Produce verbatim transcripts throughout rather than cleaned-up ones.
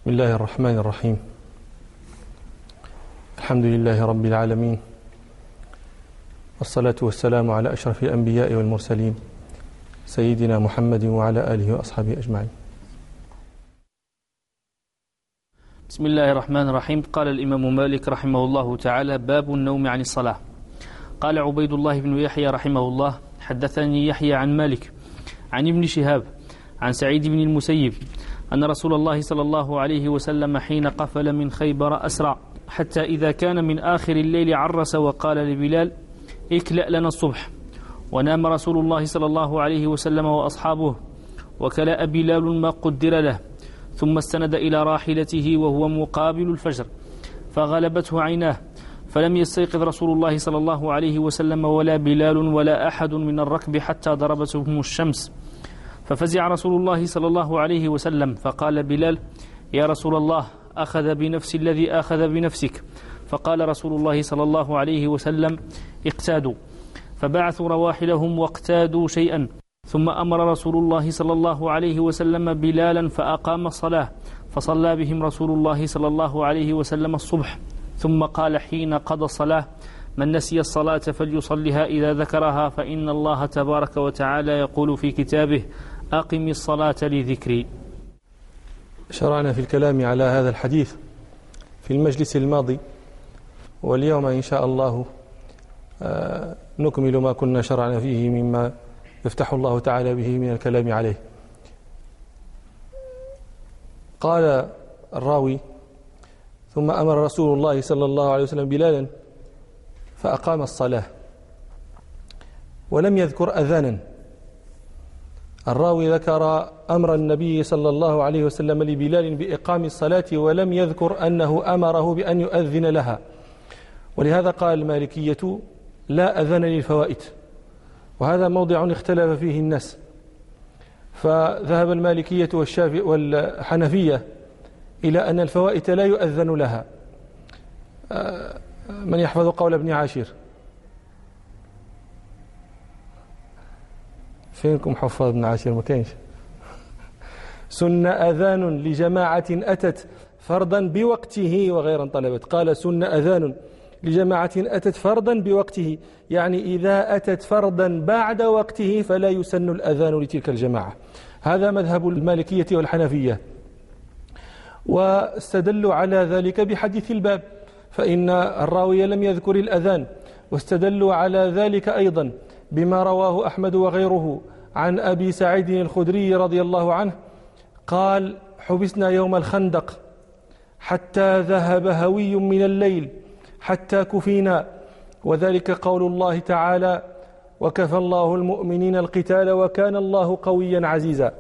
بسم الله الرحمن الرحيم. الحمد لله رب العالمين، والصلاة والسلام على أشرف الأنبياء والمرسلين سيدنا محمد وعلى آله وأصحابه أجمعين. بسم الله الرحمن الرحيم. قال الإمام مالك رحمه الله تعالى: باب النوم عن الصلاة. قال عبيد الله بن يحيى رحمه الله: حدثني يحيى عن مالك عن ابن شهاب عن سعيد بن المسيب أن رسول الله صلى الله عليه وسلم حين قفل من خيبر أسرع حتى إذا كان من آخر الليل عرس وقال لبلال: اكلأ لنا الصبح. ونام رسول الله صلى الله عليه وسلم وأصحابه، وكلأ بلال ما قدر له، ثم استند إلى راحلته وهو مقابل الفجر فغلبته عيناه، فلم يستيقظ رسول الله صلى الله عليه وسلم ولا بلال ولا أحد من الركب حتى ضربتهم الشمس، ففزع رسول الله صلى الله عليه وسلم فقال بلال: يا رسول الله، أخذ بنفس الذي أخذ بنفسك. فقال رسول الله صلى الله عليه وسلم: اقتادوا. فبعثوا رواحلهم واقتادوا شيئا، ثم أمر رسول الله صلى الله عليه وسلم بلالا فأقام الصلاة، فصلى بهم رسول الله صلى الله عليه وسلم الصبح، ثم قال حين قضى الصلاة: من نسي الصلاة فليصلها إذا ذكرها، فإن الله تبارك وتعالى يقول في كتابه: أقم الصلاة لذكري. شرعنا في الكلام على هذا الحديث في المجلس الماضي، واليوم إن شاء الله نكمل ما كنا شرعنا فيه مما يفتح الله تعالى به من الكلام عليه. قال الراوي: ثم أمر رسول الله صلى الله عليه وسلم بلالا فأقام الصلاة، ولم يذكر أذانا. الراوي ذكر أمر النبي صلى الله عليه وسلم لبلال بإقام الصلاة، ولم يذكر أنه أمره بأن يؤذن لها، ولهذا قال المالكية: لا أذان للفوائت، وهذا موضع اختلف فيه الناس، فذهب المالكية والشافعي والحنفية إلى أن الفوائت لا يؤذن لها. من يحفظ قول ابن عاشر؟ فينكم حفاظ ابن عاشر؟ ما كاينش. سن أذان لجماعة أتت فرضا بوقته وغيرا طلبت. قال: سن أذان لجماعة أتت فرضا بوقته، يعني إذا أتت فرضا بعد وقته فلا يسن الأذان لتلك الجماعة. هذا مذهب المالكية والحنفية، واستدلوا على ذلك بحديث الباب، فإن الراوي لم يذكر الأذان، واستدلوا على ذلك أيضا بما رواه أحمد وغيره عن أبي سعيد الخدري رضي الله عنه قال: حبسنا يوم الخندق حتى ذهب هوي من الليل حتى كفينا، وذلك قول الله تعالى: وكفى الله المؤمنين القتال وكان الله قويا عزيزا.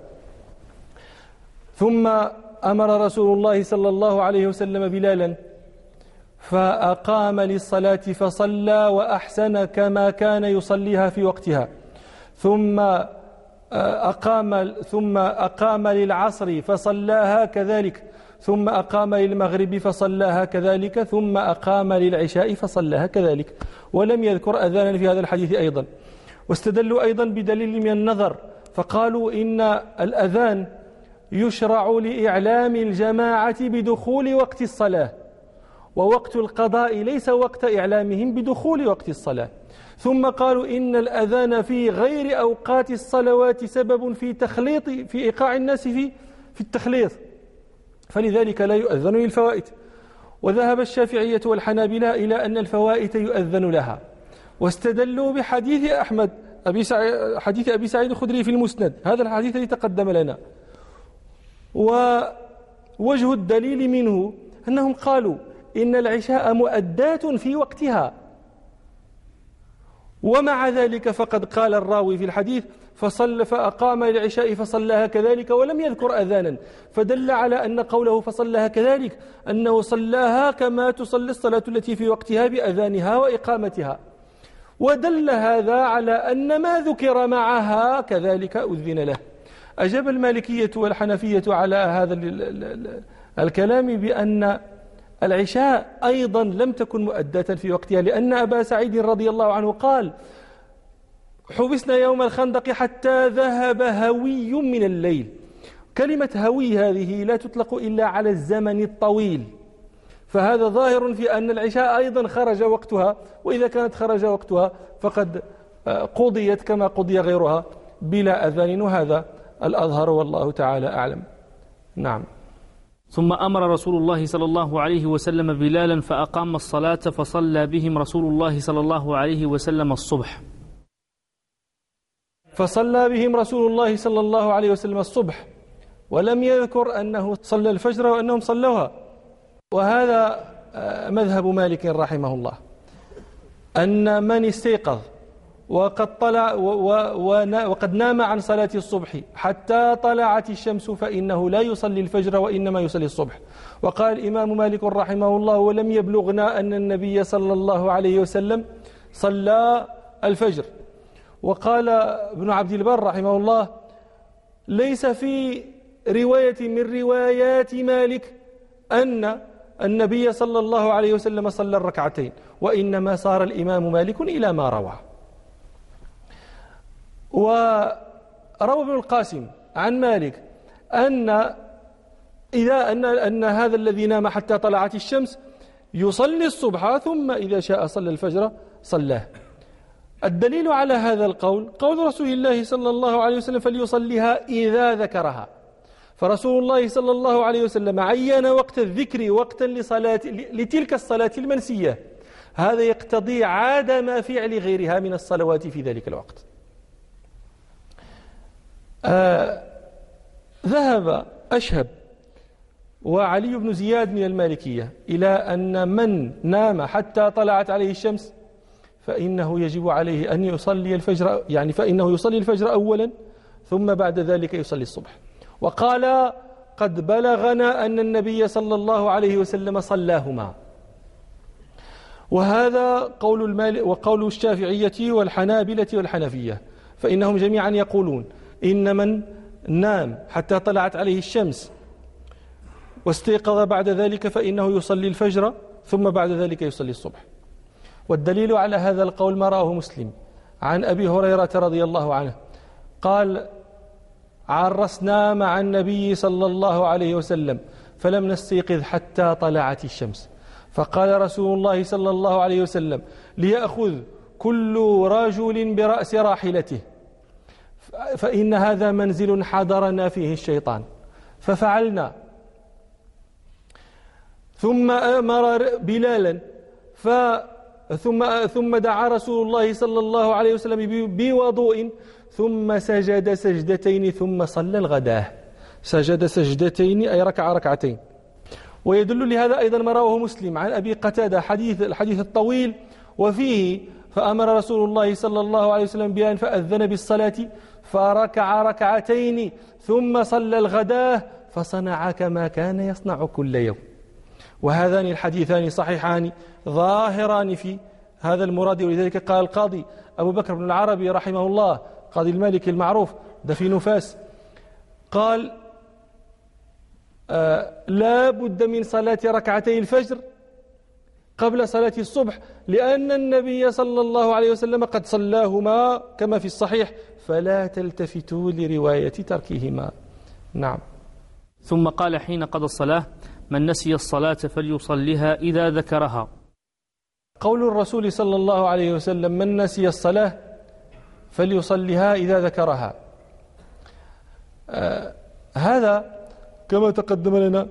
ثم أمر رسول الله صلى الله عليه وسلم بلالا فأقام للصلاة فصلى وأحسن كما كان يصليها في وقتها، ثم أقام ثم أقام للعصر فصلاها كذلك، ثم أقام للمغرب فصلاها كذلك، ثم أقام للعشاء فصلاها كذلك، ولم يذكر أذانا في هذا الحديث أيضا. واستدلوا أيضا بدليل من النظر، فقالوا إن الأذان يشرع لإعلام الجماعة بدخول وقت الصلاة، ووقت القضاء ليس وقت إعلامهم بدخول وقت الصلاة. ثم قالوا إن الأذان في غير أوقات الصلوات سبب في تخليط في إيقاع الناس في في التخليط، فلذلك لا يؤذن للفوائت. وذهب الشافعية والحنابلة إلى أن الفوائت يؤذن لها، واستدلوا بحديث أحمد أبي سعيد حديث أبي سعيد الخدري في المسند، هذا الحديث الذي تقدم لنا. ووجه الدليل منه أنهم قالوا إن العشاء مؤدات في وقتها، ومع ذلك فقد قال الراوي في الحديث: فصل فأقام للعشاء فصلىها كذلك، ولم يذكر أذانا، فدل على أن قوله فصلىها كذلك أنه صلاها كما تصلي الصلاة التي في وقتها بأذانها وإقامتها، ودل هذا على أن ما ذكر معها كذلك أذن له. أجاب المالكية والحنفية على هذا الكلام بأن العشاء أيضا لم تكن مؤدة في وقتها، لأن أبا سعيد رضي الله عنه قال: حبسنا يوم الخندق حتى ذهب هوي من الليل، كلمة هوي هذه لا تطلق إلا على الزمن الطويل، فهذا ظاهر في أن العشاء أيضا خرج وقتها، وإذا كانت خرج وقتها فقد قضيت كما قضي غيرها بلا أذان، وهذا الأظهر والله تعالى أعلم. نعم. ثم أمر رسول الله صلى الله عليه وسلم بلالا فأقام الصلاة فصلى بهم رسول الله صلى الله عليه وسلم الصبح. فصلى بهم رسول الله صلى الله عليه وسلم الصبح، ولم يذكر أنه صلى الفجر وأنهم صلوها. وهذا مذهب مالك رحمه الله، أن من استيقظ وقد طلع وقد نام عن صلاة الصبح حتى طلعت الشمس فإنه لا يصلي الفجر وإنما يصلي الصبح. وقال الإمام مالك رحمه الله: ولم يبلغنا أن النبي صلى الله عليه وسلم صلى الفجر. وقال ابن عبد البر رحمه الله: ليس في رواية من روايات مالك أن النبي صلى الله عليه وسلم صلى الركعتين، وإنما صار الإمام مالك إلى ما روى. وروى ابن القاسم عن مالك أن إذا أن أن هذا الذي نام حتى طلعت الشمس يصلي الصبح، ثم إذا شاء صلى الفجر صلاه. الدليل على هذا القول قول رسول الله صلى الله عليه وسلم: فليصليها إذا ذكرها. فرسول الله صلى الله عليه وسلم عين وقت الذكر وقتا لصلاة لتلك الصلاة المنسية، هذا يقتضي عدم فعل غيرها من الصلوات في ذلك الوقت. آه ذهب أشهب وعلي بن زياد من المالكية إلى أن من نام حتى طلعت عليه الشمس فإنه يجب عليه أن يصلي الفجر، يعني فإنه يصلي الفجر أولا ثم بعد ذلك يصلي الصبح. وقال: قد بلغنا أن النبي صلى الله عليه وسلم صلاهما. وهذا قول المال وقول الشافعية والحنابلة والحنفية، فإنهم جميعا يقولون إن من نام حتى طلعت عليه الشمس واستيقظ بعد ذلك فإنه يصلي الفجر ثم بعد ذلك يصلي الصبح. والدليل على هذا القول ما رواه مسلم عن أبي هريرة رضي الله عنه قال: عرسنا مع النبي صلى الله عليه وسلم فلم نستيقظ حتى طلعت الشمس، فقال رسول الله صلى الله عليه وسلم: ليأخذ كل رجل برأس راحلته فإن هذا منزل حضرنا فيه الشيطان. ففعلنا. ثم أمر بلالا ف ثم ثم دعا رسول الله صلى الله عليه وسلم بوضوء ثم سجد سجدتين ثم صلى الغداة. سجد سجدتين أي ركع ركعتين. ويدل لهذا أيضا ما رواه مسلم عن أبي قتادة حديث الحديث الطويل، وفيه: فأمر رسول الله صلى الله عليه وسلم بأن فأذن بالصلاة فركع ركعتين ثم صلى الغداة فصنع كما كان يصنع كل يوم. وهذان الحديثان صحيحان ظاهران في هذا المراد. ولذلك قال القاضي أبو بكر بن العربي رحمه الله، قاضي المالكي المعروف ده في نفاس، قال: آه لا بد من صلاة ركعتي الفجر قبل صلاة الصبح، لأن النبي صلى الله عليه وسلم قد صلاهما كما في الصحيح، فلا تلتفتوا لرواية تركهما. نعم. ثم قال حين قضى الصلاة: من نسي الصلاة فليصليها إذا ذكرها. قول الرسول صلى الله عليه وسلم: من نسي الصلاة فليصليها إذا ذكرها، آه هذا كما تقدم لنا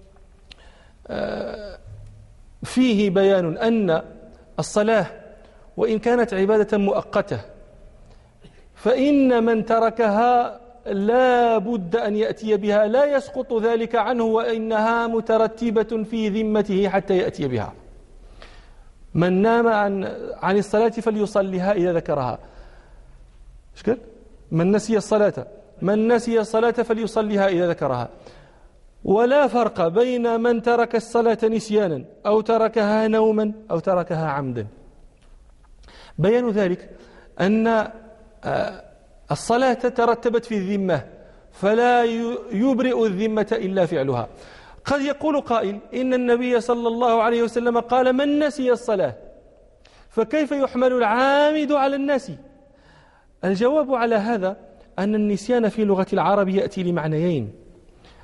آه فيه بيان أن الصلاة وإن كانت عبادة مؤقتة فإن من تركها لا بد أن يأتي بها، لا يسقط ذلك عنه، وإنها مترتبة في ذمته حتى يأتي بها. من نام عن عن الصلاة فليصليها إذا ذكرها. إيش قال؟ من نسي الصلاة من نسي الصلاة فليصليها إذا ذكرها. ولا فرق بين من ترك الصلاة نسيانا أو تركها نوما أو تركها عمدا. بيان ذلك أن الصلاة ترتبت في الذمة، فلا يبرئ الذمة إلا فعلها. قد يقول قائل: إن النبي صلى الله عليه وسلم قال: من نسي الصلاة، فكيف يحمل العامد على الناسي؟ الجواب على هذا أن النسيان في لغة العرب يأتي لمعنيين: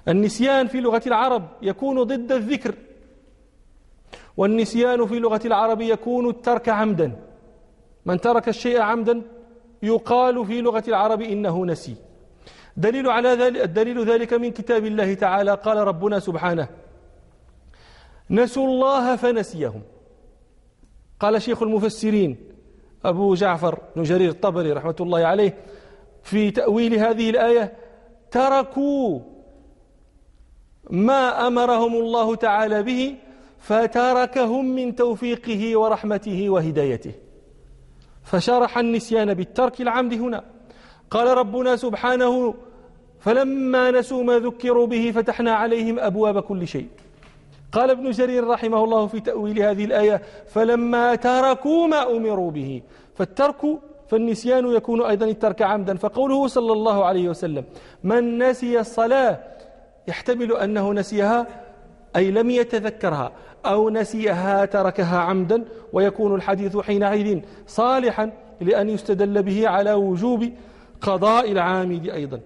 النسيان في لغة العرب يكون ضد الذكر، والنسيان في لغة العرب يكون الترك عمدا. من ترك الشيء عمدا يقال في لغة العرب إنه نسي. دليل على ذلك الدليل ذلك من كتاب الله تعالى. قال ربنا سبحانه: نسوا الله فنسيهم. قال شيخ المفسرين أبو جعفر بن جرير الطبري رحمة الله عليه في تأويل هذه الآية: تركوا ما أمرهم الله تعالى به فتركهم من توفيقه ورحمته وهدايته. فشرح النسيان بالترك العمد هنا. قال ربنا سبحانه: فلما نسوا ما ذكروا به فتحنا عليهم أبواب كل شيء. قال ابن جرير رحمه الله في تأويل هذه الآية: فلما تركوا ما أمروا به. فالترك فالنسيان يكون أيضا الترك عمدا. فقوله صلى الله عليه وسلم: من نسي الصلاة يحتمل أنه نسيها أي لم يتذكرها، أو نسيها تركها عمدا، ويكون الحديث حينئذ صالحا لأن يستدل به على وجوب قضاء العامد أيضا.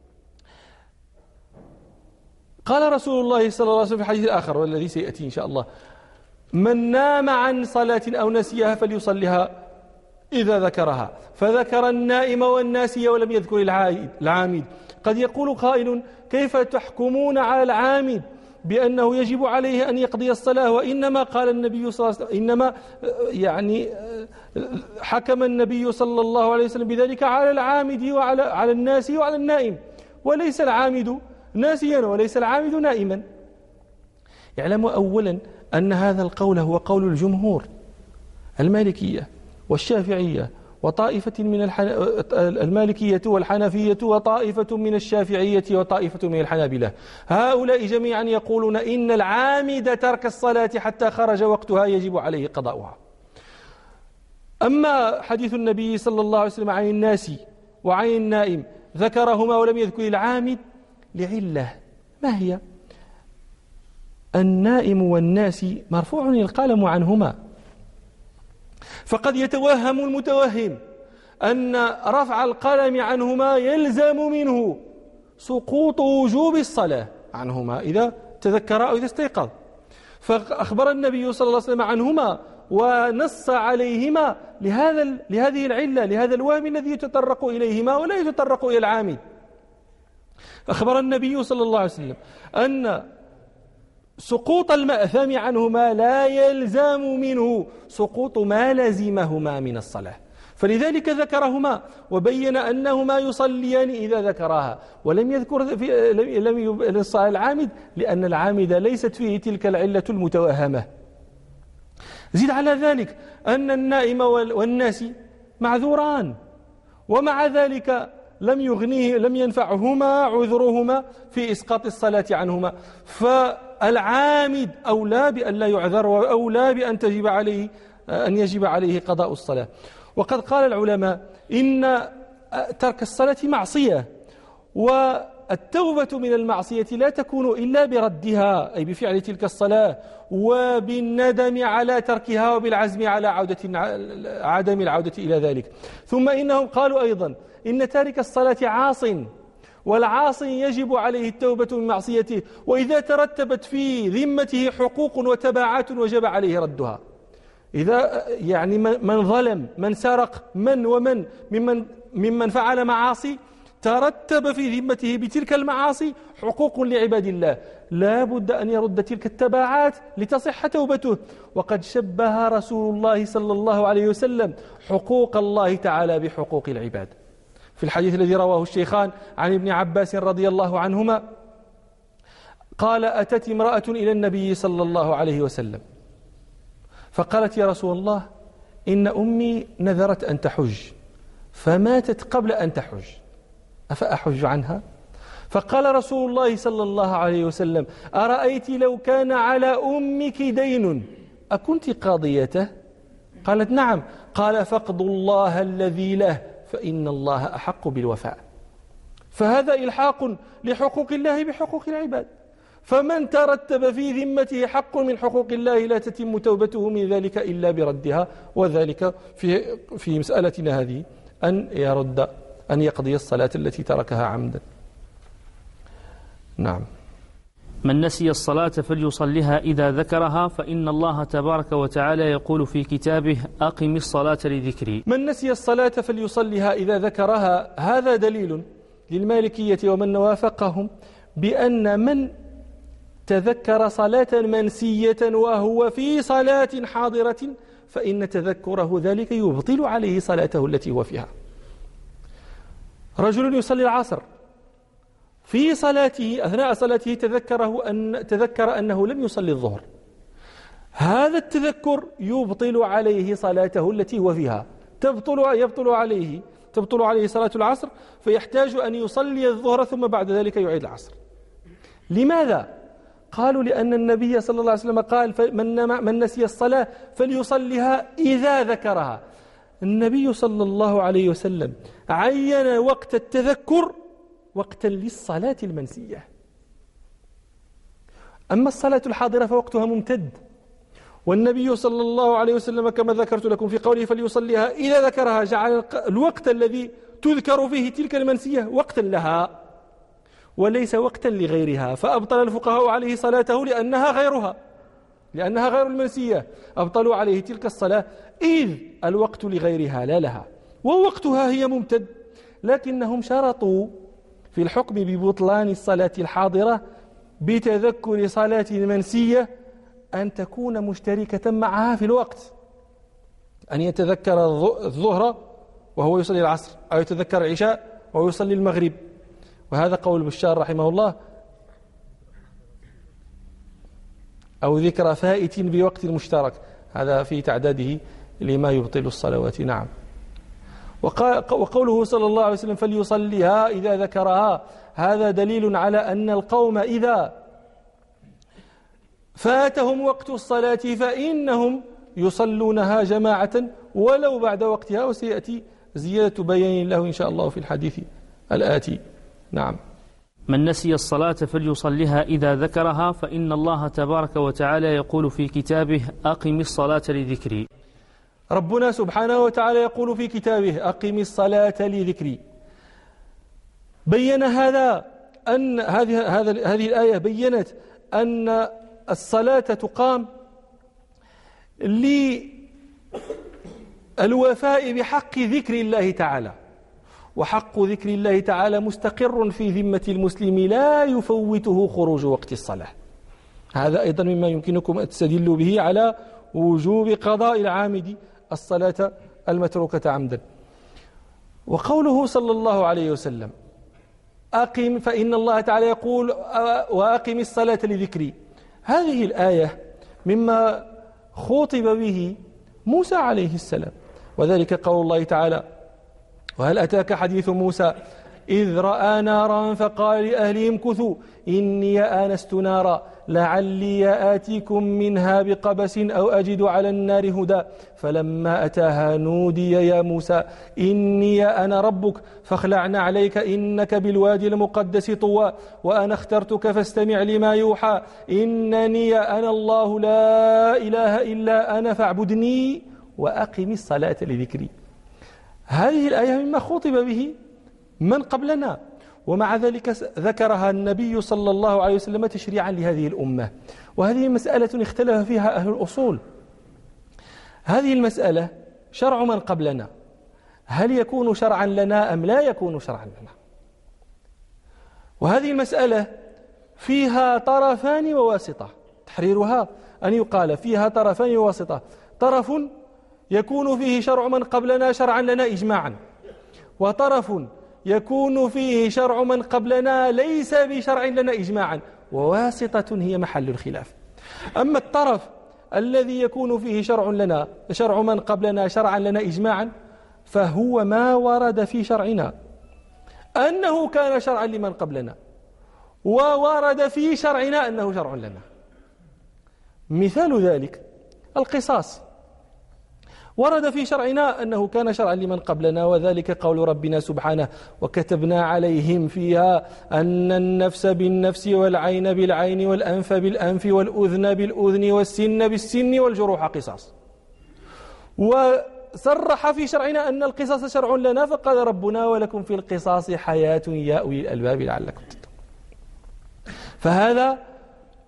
قال رسول الله صلى الله عليه وسلم في الحديث الآخر والذي سيأتي إن شاء الله: من نام عن صلاة أو نسيها فليصلها إذا ذكرها. فذكر النائم والناسي ولم يذكر العامد. قد يقول قائل: كيف تحكمون على العامد بأنه يجب عليه أن يقضي الصلاة، وإنما قال النبي صلى الله عليه وسلم إنما يعني حكم النبي صلى الله عليه وسلم بذلك على العامد وعلى على الناس وعلى النائم، وليس العامد ناسيا وليس العامد نائما. اعلموا أولا أن هذا القول هو قول الجمهور المالكية والشافعية وطائفة من المالكية والحنفية وطائفة من الشافعية وطائفة من الحنابلة. هؤلاء جميعا يقولون إن العامد ترك الصلاة حتى خرج وقتها يجب عليه قضاؤها. أما حديث النبي صلى الله عليه وسلم عن الناس وعن النائم ذكرهما ولم يذكر العامد لعلة، ما هي؟ النائم والناس مرفوع القلم عنهما، فقد يتوهم المتوهم أن رفع القلم عنهما يلزم منه سقوط وجوب الصلاة عنهما إذا تذكر أو إذا استيقظ. فأخبر النبي صلى الله عليه وسلم عنهما ونص عليهما لهذا لهذه العلة، لهذا الوهم الذي يتطرق إليهما ولا يتطرق إلى العامد. أخبر النبي صلى الله عليه وسلم أن سقوط المأثم عنهما لا يلزم منه سقوط ما لزمهما من الصلاة، فلذلك ذكرهما وبين أنهما يصليان إذا ذكراها، ولم يذكر في لم ينص على العامد لأن العامد ليست فيه تلك العلة المتوهمة. زيد على ذلك أن النائم والناس معذوران، ومع ذلك لم يغنيه لم ينفعهما عذرهما في إسقاط الصلاة عنهما. فالعامد أولى بأن لا يعذر وأولى بأن تجب عليه أن يجب عليه قضاء الصلاة. وقد قال العلماء إن ترك الصلاة معصية، والتوبة من المعصية لا تكون إلا بردها أي بفعل تلك الصلاة وبالندم على تركها وبالعزم على عودة عدم العودة إلى ذلك. ثم إنهم قالوا أيضا إن تارك الصلاة عاص، والعاصي يجب عليه التوبة من معصيته، وإذا ترتبت في ذمته حقوق وتبعات وجب عليه ردها. إذا يعني من ظلم، من سرق، من ومن ممن, ممن فعل معاصي ترتب في ذمته بتلك المعاصي حقوق لعباد الله، لا بد أن يرد تلك التبعات لتصح توبته. وقد شبه رسول الله صلى الله عليه وسلم حقوق الله تعالى بحقوق العباد في الحديث الذي رواه الشيخان عن ابن عباس رضي الله عنهما قال: أتت امرأة إلى النبي صلى الله عليه وسلم فقالت: يا رسول الله، إن أمي نذرت أن تحج فماتت قبل أن تحج، أفأحج عنها؟ فقال رسول الله صلى الله عليه وسلم: أرأيت لو كان على أمك دين أكنت قاضيته؟ قالت: نعم. قال: فاقضوا الله الذي له فإن الله أحق بالوفاء. فهذا إلحاق لحقوق الله بحقوق العباد، فمن ترتب في ذمته حق من حقوق الله لا تتم توبته من ذلك إلا بردها، وذلك في في مسألتنا هذه أن يرد أن يقضي الصلاة التي تركها عمدا. نعم. من نسي الصلاة فليصلها إذا ذكرها فإن الله تبارك وتعالى يقول في كتابه أقم الصلاة لذكري. من نسي الصلاة فليصلها إذا ذكرها، هذا دليل للمالكية ومن وافقهم بأن من تذكر صلاة منسية وهو في صلاة حاضرة فإن تذكره ذلك يبطل عليه صلاته التي هو فيها. رجل يصلي العصر في صلاته، أثناء صلاته تذكره أن تذكر أنه لم يصلي الظهر، هذا التذكر يبطل عليه صلاته التي هو فيها، تبطل يبطل عليه تبطل عليه صلاة العصر، فيحتاج أن يصلي الظهر ثم بعد ذلك يعيد العصر. لماذا؟ قالوا لأن النبي صلى الله عليه وسلم قال من, من نسي الصلاة فليصليها إذا ذكرها. النبي صلى الله عليه وسلم عين وقت التذكر وقتا للصلاة المنسية. أما الصلاة الحاضرة فوقتها ممتد، والنبي صلى الله عليه وسلم كما ذكرت لكم في قوله فليصليها إذا ذكرها جعل الوقت الذي تذكر فيه تلك المنسية وقتا لها وليس وقتا لغيرها، فأبطل الفقهاء عليه صلاته لأنها غيرها لأنها غير المنسية، أبطلوا عليه تلك الصلاة إذ الوقت لغيرها لا لها ووقتها هي ممتد. لكنهم شرطوا في الحكم ببطلان الصلاة الحاضرة بتذكر صلاة منسية أن تكون مشتركة معها في الوقت، أن يتذكر الظهر وهو يصلي العصر، أو يتذكر العشاء وهو يصلي المغرب. وهذا قول بشار رحمه الله، أو ذكر فائت بوقت مشترك، هذا في تعداده لما يبطل الصلوات. نعم. وقوله صلى الله عليه وسلم فليصليها إذا ذكرها، هذا دليل على أن القوم إذا فاتهم وقت الصلاة فإنهم يصلونها جماعة ولو بعد وقتها، وسيأتي زيادة بيان له إن شاء الله في الحديث الآتي. نعم. من نسي الصلاة فليصليها إذا ذكرها فإن الله تبارك وتعالى يقول في كتابه أقم الصلاة لذكري. ربنا سبحانه وتعالى يقول في كتابه أقم الصلاة لذكري. بين هذا أن هذه هذه هذه الآية بينت أن الصلاة تقام للوفاء بحق ذكر الله تعالى، وحق ذكر الله تعالى مستقر في ذمة المسلم لا يفوته خروج وقت الصلاة. هذا أيضا مما يمكنكم أن تستدلوا به على وجوب قضاء العامد الصلاة المتروكة عمدا. وقوله صلى الله عليه وسلم أقم، فإن الله تعالى يقول وأقم الصلاة لذكري، هذه الآية مما خاطب به موسى عليه السلام، وذلك قول الله تعالى وهل أتاك حديث موسى إذ رأى نارا فقال لأهلهم كثوا إني آنست نارا لعلي آتيكم منها بقبس أو أجد على النار هدى فلما أتاها نودي يا موسى إني أنا ربك فاخلعن عليك إنك بالوادي المقدس طوى وأنا اخترتك فاستمع لما يوحى إنني أنا الله لا إله إلا أنا فاعبدني وأقم الصلاة لذكري. هذه الآية مما خطب به من قبلنا، ومع ذلك ذكرها النبي صلى الله عليه وسلم تشريعا لهذه الأمة. وهذه مسألة اختلف فيها أهل الأصول. هذه المسألة شرع من قبلنا، هل يكون شرعا لنا أم لا يكون شرعا لنا؟ وهذه المسألة فيها طرفان وواسطة، تحريرها أن يقال فيها طرفان وواسطة، طرف يكون فيه شرع من قبلنا شرعا لنا إجماعا، وطرف يكون فيه شرع من قبلنا ليس بشرع لنا إجماعا، وواسطة هي محل الخلاف. أما الطرف الذي يكون فيه شرع لنا شرع من قبلنا شرعا لنا إجماعا فهو ما ورد في شرعنا أنه كان شرعا لمن قبلنا، وورد في شرعنا أنه شرع لنا. مثال ذلك القصاص، ورد في شرعنا أنه كان شرعا لمن قبلنا، وذلك قول ربنا سبحانه وكتبنا عليهم فيها أن النفس بالنفس والعين بالعين والأنف بالأنف والأذن بالأذن والسن بالسن والجروح قصاص. وصرح في شرعنا أن القصاص شرع لنا، فقال ربنا ولكم في القصاص حياة يا أولي الألباب لعلكم تتقون. فهذا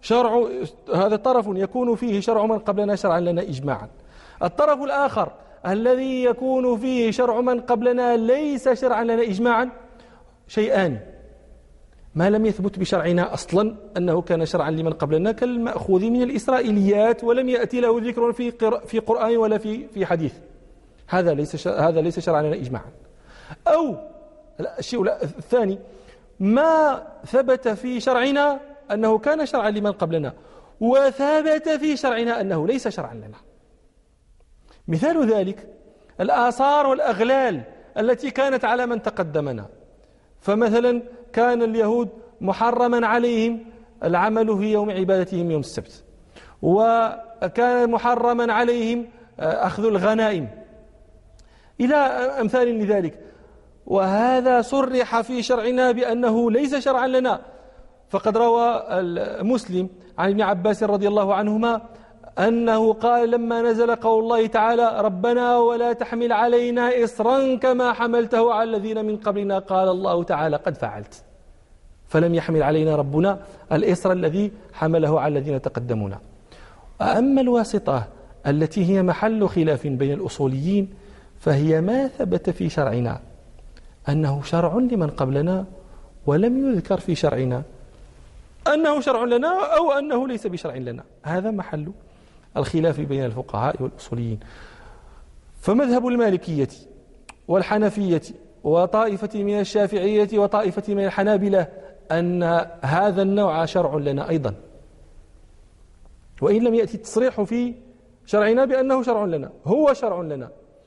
شرع هذا طرف يكون فيه شرع من قبلنا شرعا لنا إجماعا. الطرف الآخر الذي يكون فيه شرع من قبلنا ليس شرعا لنا إجماعا شيئان: ما لم يثبت بشرعنا أصلا أنه كان شرعا لمن قبلنا كالمأخوذ من الإسرائيليات ولم يأتي له ذكر في في قرآن ولا في في حديث، هذا ليس هذا ليس شرعا لنا إجماعا. أو الشيء الثاني: ما ثبت في شرعنا أنه كان شرعا لمن قبلنا وثبت في شرعنا أنه ليس شرعا لنا. مثال ذلك الآثار والأغلال التي كانت على من تقدمنا. فمثلا كان اليهود محرما عليهم العمل في يوم عبادتهم يوم السبت، وكان محرما عليهم أخذ الغنائم إلى أمثال لذلك، وهذا صرح في شرعنا بأنه ليس شرعا لنا. فقد روى مسلم عن ابن عباس رضي الله عنهما أنه قال لما نزل قول الله تعالى: ربنا ولا تحمل علينا إصرا كما حملته على الذين من قبلنا، قال الله تعالى: قد فعلت. فلم يحمل علينا ربنا الإصر الذي حمله على الذين تقدمونا. أما الواسطة التي هي محل خلاف بين الأصوليين فهي ما ثبت في شرعنا أنه شرع لمن قبلنا ولم يذكر في شرعنا أنه شرع لنا أو أنه ليس بشرع لنا، هذا محل الخلاف بين الفقهاء والأصوليين. فمذهب المالكية والحنفية وطائفة من الشافعية وطائفة من الحنابلة أن هذا النوع شرع لنا أيضا، وإن لم يأتي التصريح في شرعنا بأنه شرع لنا، هو شرع لنا.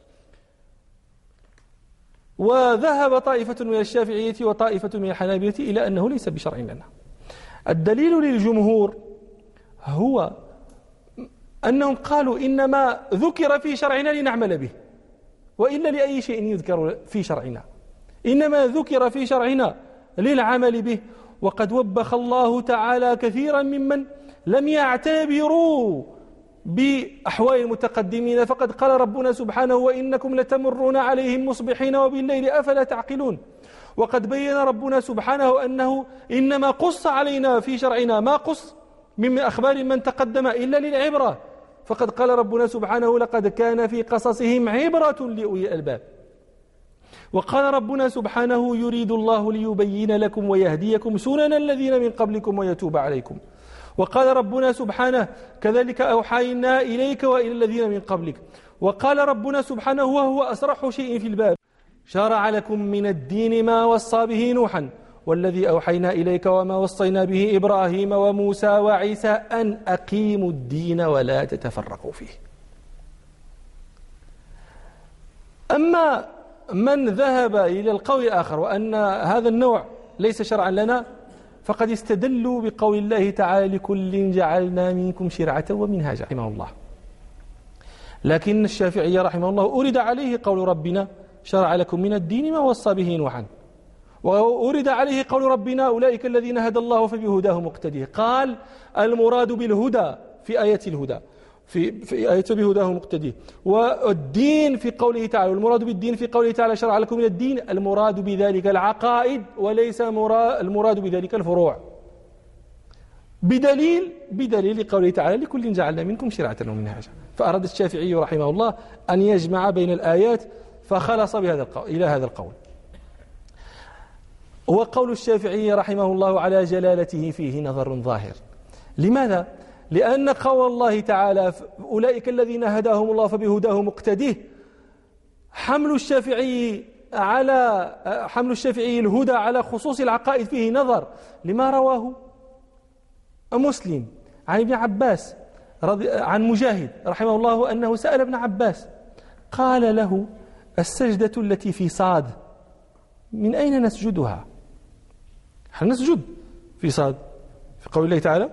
وذهب طائفة من الشافعية وطائفة من الحنابلة إلى أنه ليس بشرع لنا. الدليل للجمهور هو أنهم قالوا إنما ذكر في شرعنا لنعمل به، وإلا لأي شيء يذكر في شرعنا، إنما ذكر في شرعنا للعمل به. وقد وبخ الله تعالى كثيرا ممن لم يعتبروا بأحوال المتقدمين، فقد قال ربنا سبحانه: وإنكم لتمرون عليهم مصبحين وبالليل أفلا تعقلون. وقد بين ربنا سبحانه أنه إنما قص علينا في شرعنا ما قص من أخبار من تقدم إلا للعبرة، فقد قال ربنا سبحانه: لقد كان في قصصهم عبرة لأولي الألباب. وقال ربنا سبحانه: يريد الله ليبين لكم ويهديكم سنن الذين من قبلكم ويتوب عليكم. وقال ربنا سبحانه: كذلك أوحينا إليك وإلى الذين من قبلك. وقال ربنا سبحانه وهو أصرح شيء في الباب: شرع لكم من الدين ما وصى به نوحا والذي أوحينا إليك وما وصينا به إبراهيم وموسى وعيسى أن أقيموا الدين ولا تتفرقوا فيه. أما من ذهب إلى القول الآخر وأن هذا النوع ليس شرعا لنا فقد استدلوا بقول الله تعالى: لكل جعلنا منكم شرعة ومنهاجا، رحمه الله. لكن الشافعي رحمه الله أورد عليه قول ربنا: شرع لكم من الدين ما وصى به نوحا، وأورد عليه قول ربنا: أولئك الذين هدى الله فبهداه مقتديه. قال المراد بالهدى في آية الهدى في في آية بهداه مقتديه، والدين في قوله تعالى، والمراد بالدين في قوله تعالى: شرع لكم من الدين، المراد بذلك العقائد وليس المراد بذلك الفروع، بدليل بدليل قوله تعالى: لكل جعلنا منكم شرعة ومنهاجا. فأراد الشافعي رحمه الله أن يجمع بين الآيات فخلص بهذا القول إلى هذا القول. وقول الشافعي رحمه الله على جلالته فيه نظر ظاهر. لماذا؟ لأن قول الله تعالى: أولئك الذين هداهم الله فبهداه مقتديه، حمل الشافعي على حمل الشافعي الهدى على خصوص العقائد فيه نظر، لما رواه مسلم عن ابن عباس رضي عن مجاهد رحمه الله أنه سأل ابن عباس قال له: السجدة التي في صاد من أين نسجدها؟ هل نسجد في صاد في قول الله تعالى: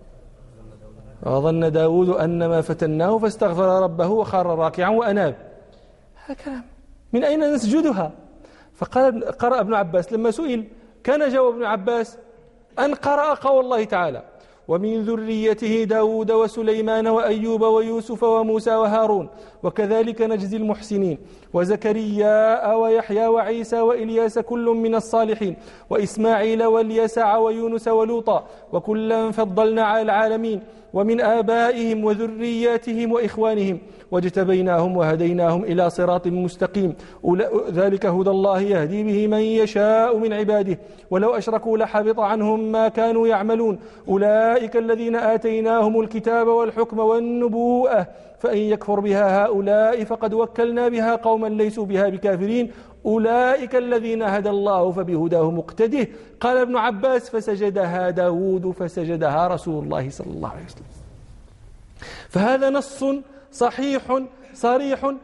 وظن داود أنما فتناه فاستغفر ربه وخر راكعا وأناب، هكذا من أين نسجدها؟ فقال قرأ ابن عباس لما سئل كان جواب ابن عباس أن قرأ قول الله تعالى: ومن ذريته داود وسليمان وأيوب ويوسف وموسى وهارون وكذلك نجزي المحسنين وزكريا ويحيى وعيسى وإلياس كل من الصالحين وإسماعيل واليسع ويونس ولوطا وكلا فضلنا على العالمين ومن آبائهم وذرياتهم وإخوانهم واجتبيناهم وهديناهم إلى صراط مستقيم ذلك هدى الله يهدي به من يشاء من عباده ولو أشركوا لحبط عنهم ما كانوا يعملون أولئك الذين آتيناهم الكتاب والحكم والنبوءة فإن يكفر بها هؤلاء فقد وكلنا بها قوما ليسوا بها بكافرين أولئك الذين هدى الله فبهداه مقتده. قال ابن عباس فسجدها داود فسجدها رسول الله صلى الله عليه وسلم. فهذا نص صحيح صريح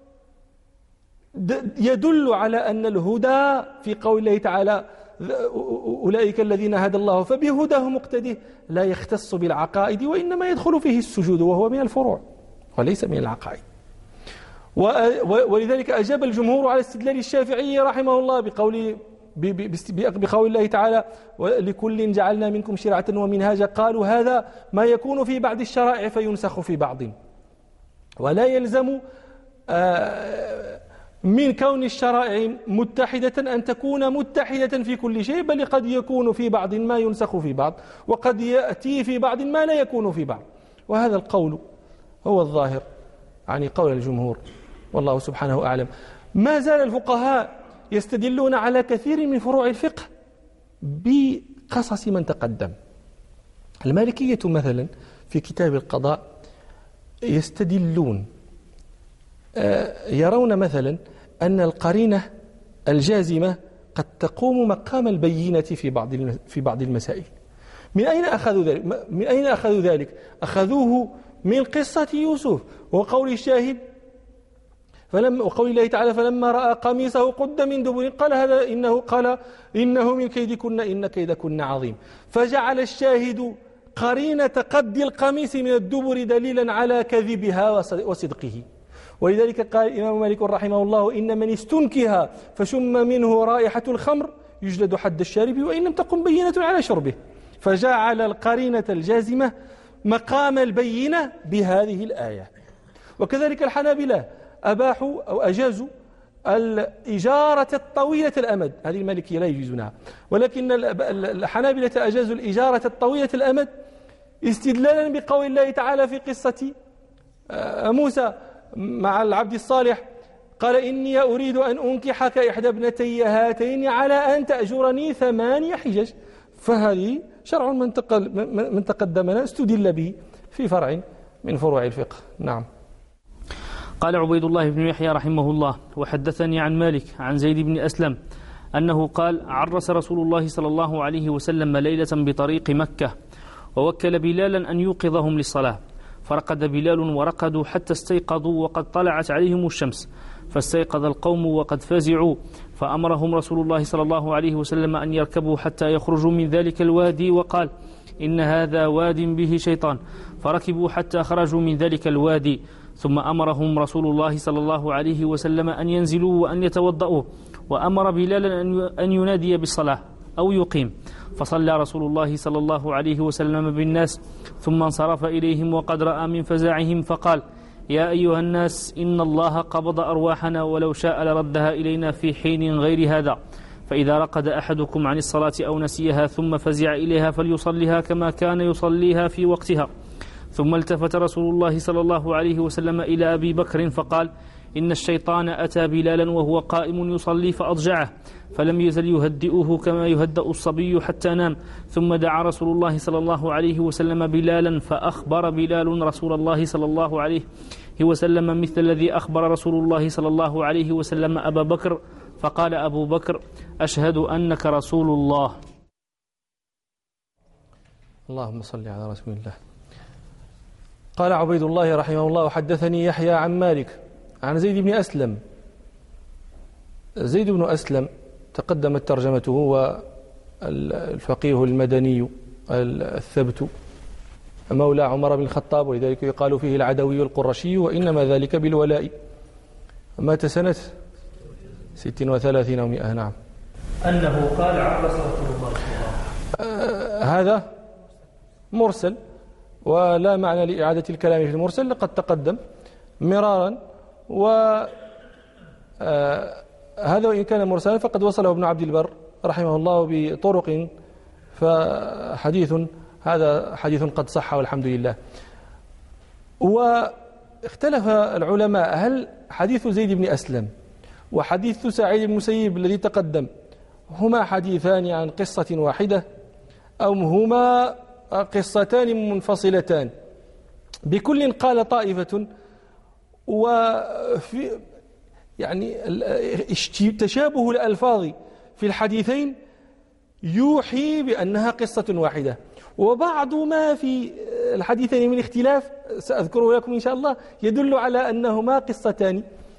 يدل على أن الهدى في قول الله تعالى أولئك الذين هدى الله فبهداه مقتده لا يختص بالعقائد وإنما يدخل فيه السجود وهو من الفروع وليس من العقائد. ولذلك أجاب الجمهور على استدلال الشافعي رحمه الله بقول بقول الله تعالى لكل جعلنا منكم شرعة ومنهاجا قالوا هذا ما يكون في بعض الشرائع فينسخ في بعض ولا يلزم من كون الشرائع متحدة أن تكون متحدة في كل شيء بل قد يكون في بعض ما ينسخ في بعض وقد يأتي في بعض ما لا يكون في بعض وهذا القول هو الظاهر يعني قول الجمهور والله سبحانه أعلم. ما زال الفقهاء يستدلون على كثير من فروع الفقه بقصص من تقدم. المالكية مثلا في كتاب القضاء يستدلون يرون مثلا أن القرينة الجازمة قد تقوم مقام البينة في بعض في بعض المسائل. من أين أخذوا ذلك؟ من أين أخذوا ذلك؟ أخذوه من قصة يوسف وقول الشاهد فلما وقول الله تعالى فلما رأى قميصه قد من دبر قال هذا إنه قال إنه من كيدكن إن كيدكن عظيم فجعل الشاهد قرينة قد القميص من الدبر دليلا على كذبها وصدقه. ولذلك قال الإمام مالك رحمه الله إن من استنكها فشم منه رائحة الخمر يجلد حد الشارب وإن لم تقم بينة على شربه فجعل القرينة الجازمة مقام البينة بهذه الآية. وكذلك الحنابلة أباحوا أو أجازوا الإجارة الطويلة الأمد هذه المالكية لا يجيزونها ولكن الحنابلة أجازوا الإجارة الطويلة الأمد استدلالا بقول الله تعالى في قصة موسى مع العبد الصالح قال إني أريد أن أنكحك إحدى ابنتي هاتين على أن تأجرني ثمانية حجج فهذه شرع من, من تقدمنا استدل به في فرع من فروع الفقه. نعم. قال عبيد الله بن يحيى رحمه الله وحدثني عن مالك عن زيد بن أسلم أنه قال عرس رسول الله صلى الله عليه وسلم ليلة بطريق مكة ووكل بلالا أن يوقظهم للصلاة فرقد بلال ورقدوا حتى استيقظوا وقد طلعت عليهم الشمس فاستيقظ القوم وقد فزعوا فأمرهم رسول الله صلى الله عليه وسلم أن يركبوا حتى يخرجوا من ذلك الوادي وقال إن هذا واد به شيطان فركبوا حتى خرجوا من ذلك الوادي ثم أمرهم رسول الله صلى الله عليه وسلم أن ينزلوا وأن يتوضأوا وأمر بلالا أن ينادي بالصلاة أو يقيم فصلى رسول الله صلى الله عليه وسلم بالناس ثم انصرف إليهم وقد رأى من فزعهم فقال يا أيها الناس إن الله قبض أرواحنا ولو شاء لردها إلينا في حين غير هذا فإذا رقد أحدكم عن الصلاة أو نسيها ثم فزع إليها فليصليها كما كان يصليها في وقتها. ثم التفت رسول الله صلى الله عليه وسلم إلى أبي بكر فقال إن الشيطان أتى بلالا وهو قائم يصلي فأضجعه فلم يزل يهدئه كما يهدأ الصبي حتى نام ثم دعا رسول الله صلى الله عليه وسلم بلالا فأخبر بلال رسول الله صلى الله عليه وسلم مثل الذي أخبر رسول الله صلى الله عليه وسلم أبا بكر فقال أبو بكر أشهد أنك رسول الله. اللهم صل على رسول الله. قال عبيد الله رحمه الله حدثني يحيى عن مالك عن زيد بن أسلم. زيد بن أسلم تقدمت ترجمته هو الفقيه المدني الثبت مولى عمر بن الخطاب ولذلك يقال فيه العدوي القرشي وإنما ذلك بالولاء. مات سنة ست وثلاثين ومئة. نعم. أنه قال عرس رسول الله آه هذا مرسل، ولا معنى لإعادة الكلام في المرسل، لقد تقدم مرارا. وهذا وإن كان مرسلا فقد وصله ابن عبد البر رحمه الله بطرق، فحديث هذا حديث قد صح والحمد لله. واختلف العلماء هل حديث زيد بن أسلم وحديث سعيد بن المسيب الذي تقدم هما حديثان عن قصة واحدة أو هما قصتان منفصلتان. بكل قال طائفة، وفي يعني تشابه الألفاظ في الحديثين يوحي بأنها قصة واحدة، وبعض ما في الحديثين من اختلاف سأذكره لكم إن شاء الله يدل على أنهما قصتان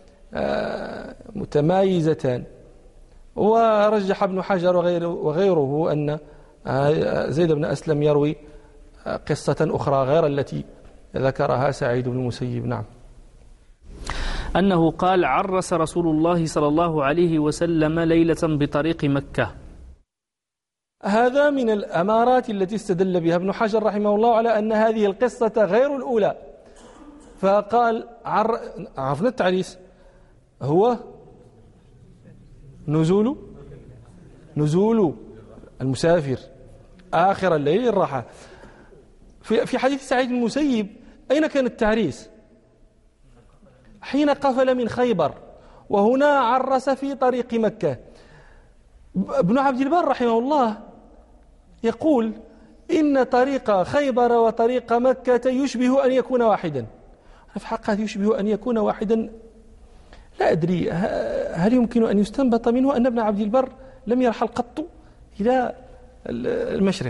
متمايزتان. ورجح ابن حجر وغيره أن زيد بن أسلم يروي قصة أخرى غير التي ذكرها سعيد بن المسيب. نعم. أنه قال: عرس رسول الله صلى الله عليه وسلم ليلة بطريق مكة. هذا من الأمارات التي استدل بها ابن حجر رحمه الله على أن هذه القصة غير الأولى، فقال عر... عرفنا التعريس هو نزول نزول المسافر آخر الليل الراحة. في في حديث سعيد بن المسيب أين كان التعريس؟ حين قفل من خيبر، وهنا عرس في طريق مكة. ابن عبد البر رحمه الله يقول إن طريق خيبر وطريق مكة يشبه أن يكون واحدا. في حق هذا يشبه أن يكون واحدا لا أدري هل يمكن أن يستنبط منه أن ابن عبد البر لم يرحل قط إلى المشرق.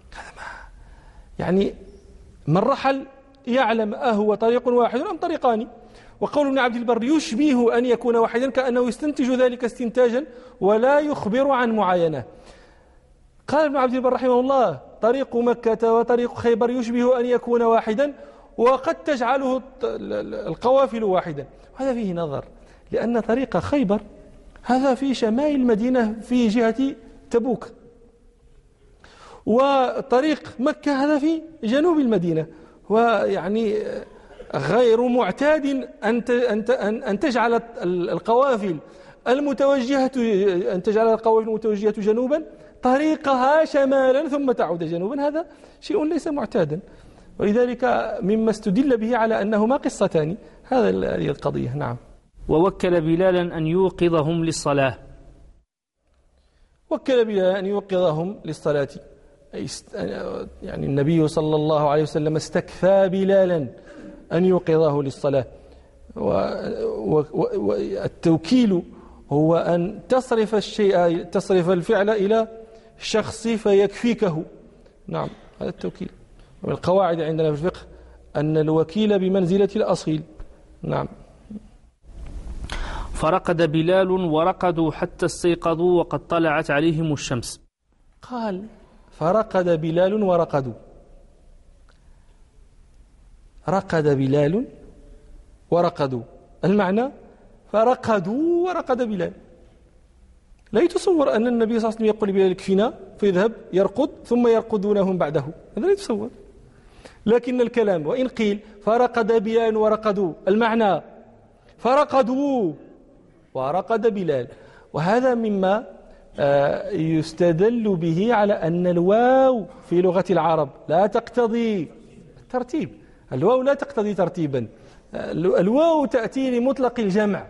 يعني من رحل يعلم أهو طريق واحد أم طريقان. وقول ابن عبد البر يشبه أن يكون واحدا كأنه يستنتج ذلك استنتاجا ولا يخبر عن معاينة. قال ابن عبد البر رحمه الله: طريق مكة وطريق خيبر يشبه أن يكون واحدا، وقد تجعله القوافل واحدا. وهذا فيه نظر، لأن طريق خيبر هذا في شمال المدينة في جهة تبوك، وطريق مكة هذا في جنوب المدينة، ويعني غير معتاد أن أن تجعل القوافل المتوجهة أن تجعل القوافل المتوجهة جنوبا طريقها شمالا ثم تعود جنوبا. هذا شيء ليس معتادا، ولذلك مما استدل به على أنهما قصتان هذا هذه القضية. نعم. ووكل بلالا أن يوقظهم للصلاة. وكل بلالا أن يوقظهم للصلاة، يعني النبي صلى الله عليه وسلم استكفى بلالا أن يوقظه للصلاة. والتوكيل هو أن تصرف الشيء تصرف الفعل إلى شخص فيكفيكه. نعم، هذا التوكيل. والقواعد عندنا في الفقه أن الوكيل بمنزلة الأصيل. نعم. فرقد بلال ورقدوا حتى استيقظوا وقد طلعت عليهم الشمس. قال فرقد بلال ورقدوا. رقد بلال ورقدوا، المعنى فرقدوا ورقد بلال. لا يتصور أن النبي صلى الله عليه وسلم يقول بلال اكفنا فيذهب يرقد ثم يرقدونهم بعده، هذا لا يتصور. لكن الكلام وإن قيل فرقد بلال ورقدوا، المعنى فرقدوا ورقد بلال. وهذا مما يستدل به على أن الواو في لغة العرب لا تقتضي الترتيب. الواو لا تقتضي ترتيبا، الواو تأتي لمطلق الجمع،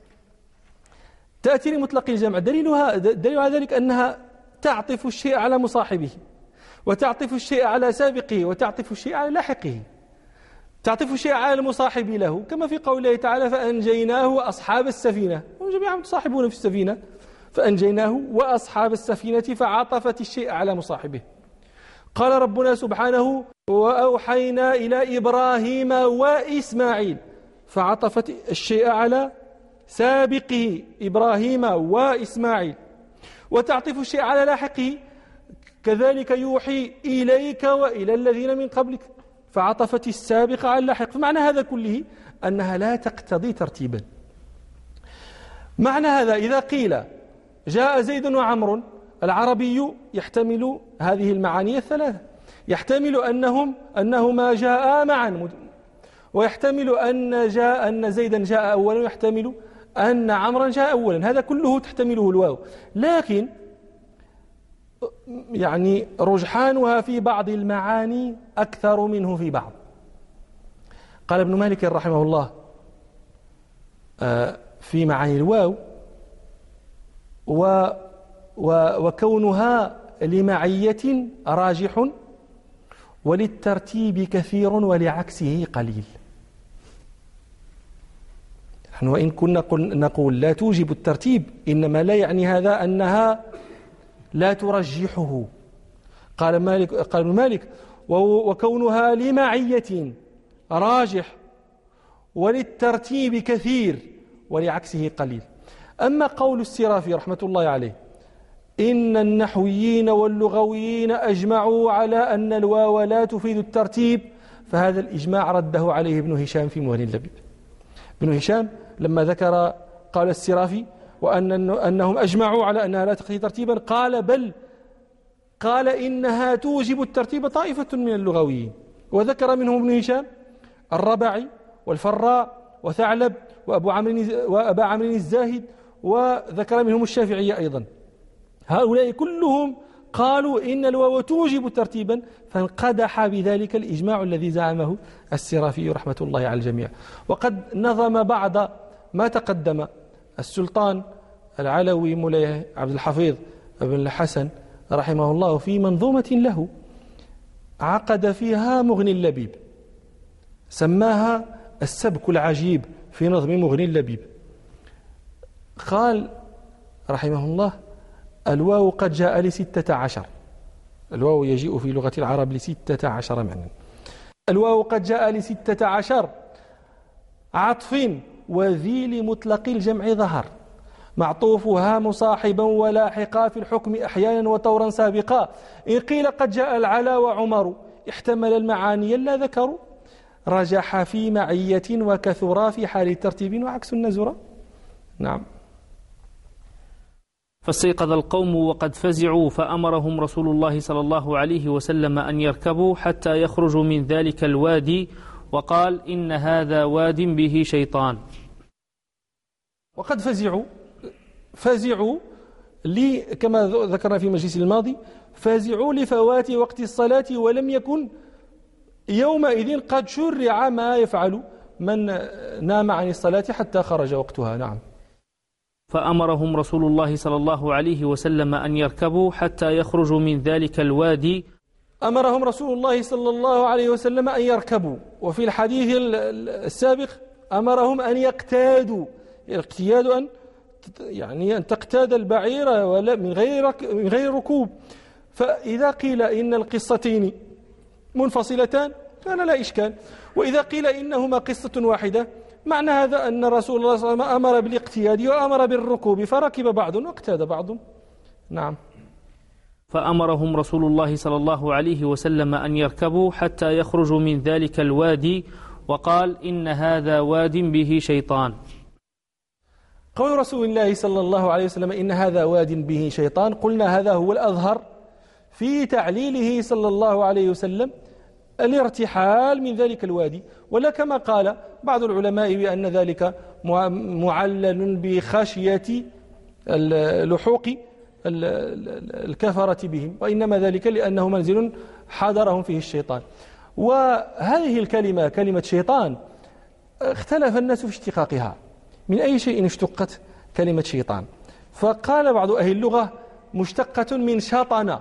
تأتي لمطلق الجمع. دليلها دليل على ذلك أنها تعطف الشيء على مصاحبه، وتعطف الشيء على سابقه، وتعطف الشيء على لاحقه. تعطف الشيء على المصاحب له، كما في قوله تعالى: فأنجيناه وأصحاب السفينة، هم جميعا متصاحبون في السفينة، فأنجيناه وأصحاب السفينة، فعطفت الشيء على مصاحبه. قال ربنا سبحانه: وأوحينا إلى إبراهيم وإسماعيل، فعطفت الشيء على سابقه إبراهيم وإسماعيل. وتعطف الشيء على لاحقه، كذلك يوحي إليك وإلى الذين من قبلك، فعطفت السابق على اللاحق. فمعنى هذا كله أنها لا تقتضي ترتيبا. معنى هذا إذا قيل جاء زيد وعمر، العربي يحتمل هذه المعاني الثلاثة. يحتمل أنهم أنهما جاء معا، ويحتمل أن جاء أن زيدا جاء أولا، ويحتمل أن عمرا جاء أولا، هذا كله تحتمله الواو، لكن يعني رجحانها في بعض المعاني أكثر منه في بعض. قال ابن مالك رحمه الله في معاني الواو: وكونها لمعية راجح، وللترتيب كثير، ولعكسه قليل. نحن وإن كنا نقول لا توجب الترتيب، إنما لا يعني هذا أنها لا ترجحه. قال مالك قال ابن مالك: وكونها لمعية راجح، وللترتيب كثير، ولعكسه قليل. أما قول السرافي رحمة الله عليه: إن النحويين واللغويين أجمعوا على أن الواو لا تفيد الترتيب، فهذا الإجماع رده عليه ابن هشام في مهن اللبيب. ابن هشام لما ذكر قال السرافي وأن أنهم أجمعوا على أنها لا تقتضي ترتيبا، قال بل قال إنها توجب الترتيب طائفة من اللغويين، وذكر منهم ابن هشام الربعي والفراء وثعلب وأبو عمرو وأبا عمرو الزاهد، وذكر منهم الشافعية أيضا. هؤلاء كلهم قالوا إن الواو توجب ترتيبا، فانقدح بذلك الإجماع الذي زعمه السرافي رحمة الله على الجميع. وقد نظم بعض ما تقدم السلطان العلوي مولاي عبد الحفيظ بن الحسن رحمه الله في منظومة له عقد فيها مغني اللبيب، سماها السبك العجيب في نظم مغني اللبيب. قال رحمه الله: الواو قد جاء لستة عشر، الواو يجيء في لغة العرب لستة عشر معنى. الواو قد جاء لستة عشر عطف وذي لمطلق الجمع ظهر، معطوفها مصاحبا ولاحقا في الحكم أحيانا وطورا سابقا. إن قيل قد جاء العلا وعمر احتمل المعاني لا ذكروا، رجح في معية وكثرا في حال ترتيب وعكس النزرة. نعم. فاستيقظ القوم وقد فزعوا، فأمرهم رسول الله صلى الله عليه وسلم أن يركبوا حتى يخرجوا من ذلك الوادي، وقال: إن هذا واد به شيطان. وقد فزعوا فزعوا لي كما ذكرنا في المجلس الماضي، فزعوا لفوات وقت الصلاة، ولم يكن يومئذ قد شرع ما يفعل من نام عن الصلاة حتى خرج وقتها. نعم. فأمرهم رسول الله صلى الله عليه وسلم أن يركبوا حتى يخرجوا من ذلك الوادي. أمرهم رسول الله صلى الله عليه وسلم أن يركبوا، وفي الحديث السابق أمرهم أن يقتادوا. الاقتياد أن يعني أن تقتاد البعير ولا من غير من غير ركوب. فإذا قيل إن القصتين منفصلتان كان لا إشكال، وإذا قيل إنهما قصة واحدة معنى هذا أن رسول الله صلى الله عليه وسلم أمر بالاقتياد وأمر بالركوب، فركب بعض واقتاد بعض. نعم. فأمرهم رسول الله صلى الله عليه وسلم أن يركبوا حتى يخرجوا من ذلك الوادي، وقال: إن هذا واد به شيطان. قول رسول الله صلى الله عليه وسلم إن هذا واد به شيطان، قلنا هذا هو الأظهر في تعليله صلى الله عليه وسلم الارتحال من ذلك الوادي، ولا كما قال بعض العلماء بأن ذلك معلل بخشية لحوق الكفرة بهم، وإنما ذلك لأنه منزل حضرهم فيه الشيطان. وهذه الكلمة كلمة شيطان اختلف الناس في اشتقاقها، من أي شيء اشتقت كلمة شيطان؟ فقال بعض أهل اللغة مشتقة من شطن.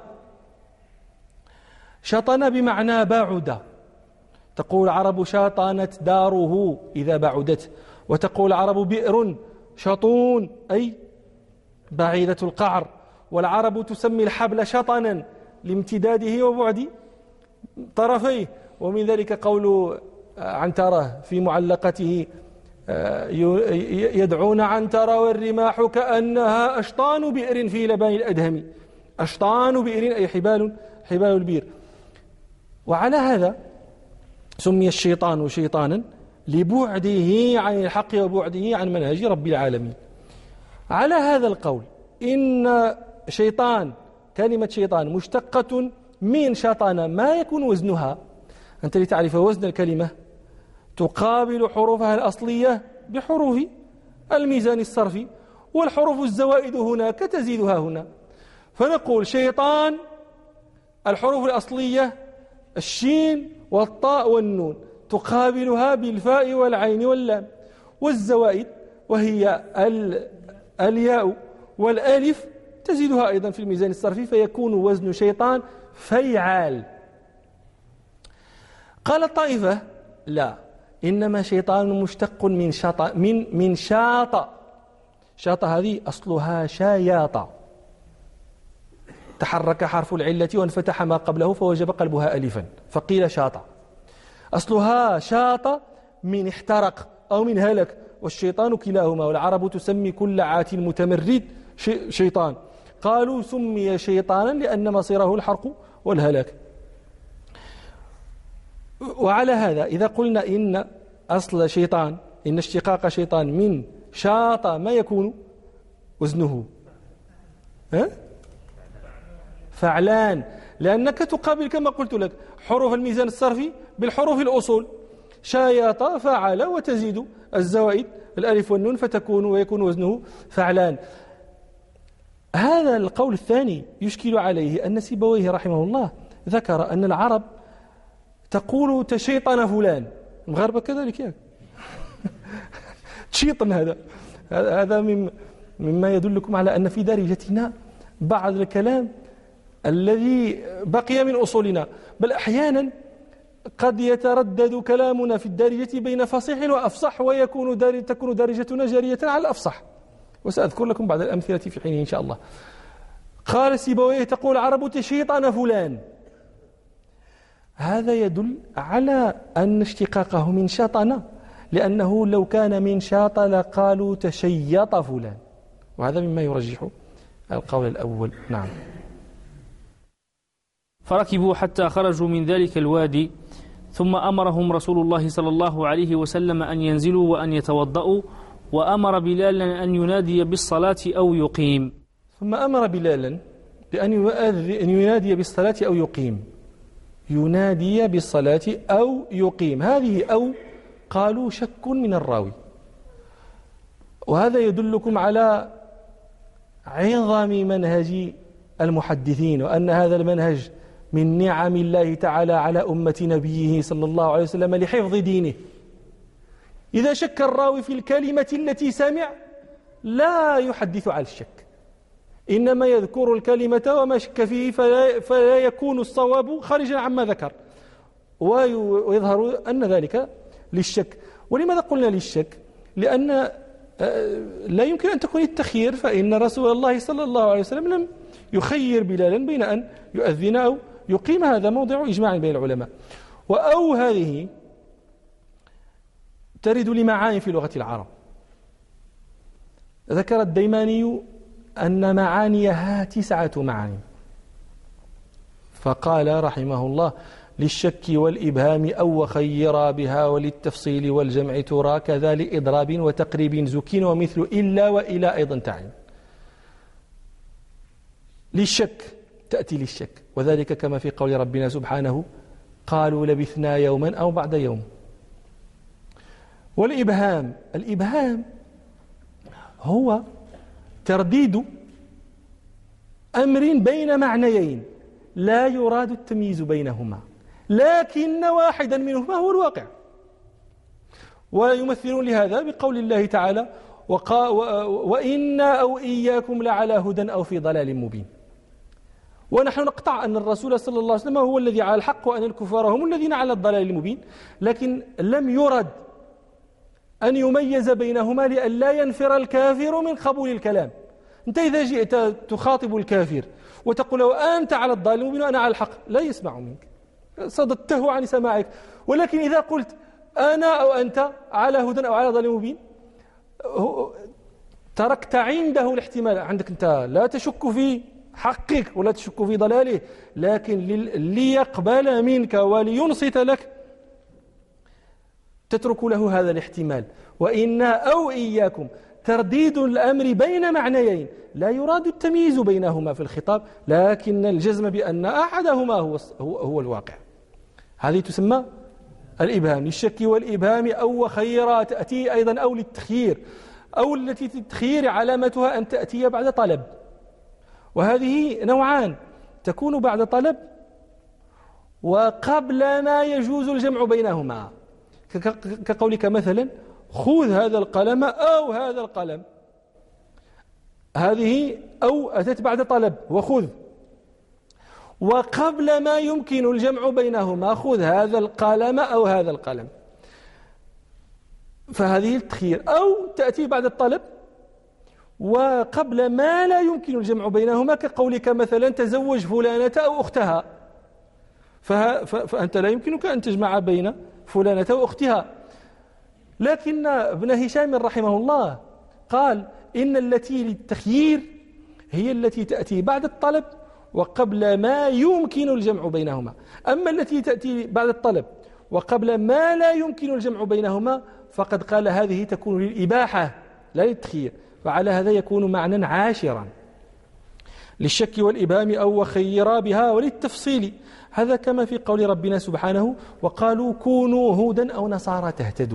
شطن بمعنى بعد، تقول العرب شاطنت داره إذا بعدت، وتقول العرب بئر شطون أي بعيدة القعر، والعرب تسمي الحبل شطنا لامتداده وبعد طرفيه. ومن ذلك قول عنترة في معلقته: يدعون عنترة والرماح كأنها أشطان بئر في لبان الأدهم. أشطان بئر أي حبال حبال البير. وعلى هذا سمي الشيطان شيطانا لبعده عن الحق وبعده عن منهج رب العالمين. على هذا القول إن شيطان كلمة شيطان مشتقة من شطن ما يكون وزنها، أنت لتعرف وزن الكلمة تقابل حروفها الأصلية بحروف الميزان الصرفي، والحروف الزوائد هناك تزيدها هنا، فنقول شيطان الحروف الأصلية الشين والطاء والنون تقابلها بالفاء والعين واللام، والزوائد وهي الياء والالف تزيدها أيضا في الميزان الصرفي، فيكون وزن شيطان فيعال. قال الطائفة لا، إنما شيطان مشتق من شط من من شاط. شاط هذه أصلها شاياط، تحرك حرف العلة وانفتح ما قبله فوجب قلبها ألفا فقيل شاط. أصلها شاط من احترق أو من هلك، والشيطان كلاهما، والعرب تسمي كل عات متمرد شيطان، قالوا سمي شيطانا لأن مصيره الحرق والهلاك. وعلى هذا إذا قلنا إن أصل شيطان، إن اشتقاق شيطان من شاط ما يكون وزنه ها؟ فعلان، لأنك تقابل كما قلت لك حروف الميزان الصرفي بالحروف الأصول، شايط فعل، وتزيد الزوائد الألف والنون فتكون ويكون وزنه فعلان. هذا القول الثاني يشكل عليه أن سيبويه رحمه الله ذكر أن العرب تقول تشيطن فلان، المغاربة كذلك يعني تشيطن. هذا هذا مما يدلكم على أن في دارجتنا بعض الكلام الذي بقي من أصولنا، بل أحيانا قد يتردد كلامنا في الدارجة بين فصيح وأفصح، ويكون دار تكون دارجتنا جارية على الأفصح، وسأذكر لكم بعض الأمثلة في حينه إن شاء الله. قال سيبويه تقول العرب تشيطن فلان، هذا يدل على أن اشتقاقه من شطن، لأنه لو كان من شاط لقالوا تشيط فلان، وهذا مما يرجح القول الأول. نعم. فركبوا حتى خرجوا من ذلك الوادي، ثم أمرهم رسول الله صلى الله عليه وسلم أن ينزلوا وأن يتوضأوا، وأمر بلالا أن ينادي بالصلاة أو يقيم. ثم أمر بلالا بأن ينادي بالصلاة أو يقيم، ينادي بالصلاة أو يقيم، هذه أو قالوا شك من الراوي، وهذا يدلكم على عظم منهج المحدثين، وأن هذا المنهج من نعم الله تعالى على أمة نبيه صلى الله عليه وسلم لحفظ دينه. إذا شك الراوي في الكلمة التي سمع لا يحدث على الشك، إنما يذكر الكلمة وما شك فيه، فلا, فلا يكون الصواب خارجا عما ذكر، ويظهر أن ذلك للشك. ولماذا قلنا للشك؟ لأن لا يمكن أن تكون التخيير، فإن رسول الله صلى الله عليه وسلم لم يخير بلالا بين أن يؤذن أو يقيم، هذا موضع إجماع بين العلماء. وأو هذه ترد لمعاني في لغة العرب. ذكر الديماني أن معانيها تسعة معاني، فقال رحمه الله للشك والإبهام أو خيرا بها، وللتفصيل والجمع ترى، كذا لإضراب وتقريب زكين، ومثل إلا وإلى أيضا تعين. للشك تأتي للشك، وذلك كما في قول ربنا سبحانه قالوا لبثنا يوما أو بعد يوم. والإبهام، الإبهام هو ترديد أمر بين معنيين لا يراد التمييز بينهما، لكن واحدا منهما هو الواقع. ويمثلون لهذا بقول الله تعالى وإنا أو إياكم لعلى هدى أو في ضلال مبين. ونحن نقطع أن الرسول صلى الله عليه وسلم هو الذي على الحق، وأن الكفار هم الذين على الضلال المبين، لكن لم يرد أن يميز بينهما لئلا ينفر الكافر من قبول الكلام. أنت إذا جئت تخاطب الكافر وتقول له أنت على الضلال المبين وأنا على الحق، لا يسمع منك، صددته عن سماعك. ولكن إذا قلت أنا أو أنت على هدى أو على ضلال مبين، تركت عنده الاحتمال، عندك أنت لا تشك في حقك ولا تشك في ضلاله، لكن ليقبل منك ولينصت لك تترك له هذا الاحتمال. وإنا أو إياكم ترديد الأمر بين معنيين لا يراد التمييز بينهما في الخطاب، لكن الجزم بأن أحدهما هو, هو, هو الواقع. هذه تسمى الإبهام للشك والإبهام أو خيرا، تأتي أيضا أو للتخيير، أو التي التخيير علامتها أن تأتي بعد طلب، وهذه نوعان، تكون بعد طلب وقبل ما يجوز الجمع بينهما، كقولك مثلا خذ هذا القلم أو هذا القلم، هذه أو أتت بعد طلب وخذ، وقبل ما يمكن الجمع بينهما خذ هذا القلم أو هذا القلم، فهذه التخيير. أو تأتي بعد الطلب وقبل ما لا يمكن الجمع بينهما، كقولك مثلا تزوج فلانة أو أختها، فأنت لا يمكنك أن تجمع بين فلانة وأختها. لكن ابن هشام رحمه الله قال إن التي للتخيير هي التي تأتي بعد الطلب وقبل ما يمكن الجمع بينهما، أما التي تأتي بعد الطلب وقبل ما لا يمكن الجمع بينهما فقد قال هذه تكون للإباحة لا للتخيير، فعلى هذا يكون معنى عاشرا للشك والإبهام أو وخيرا بها وللتفصيل. هذا كما في قول ربنا سبحانه وقالوا كونوا هودا أو نصارى تهتدوا.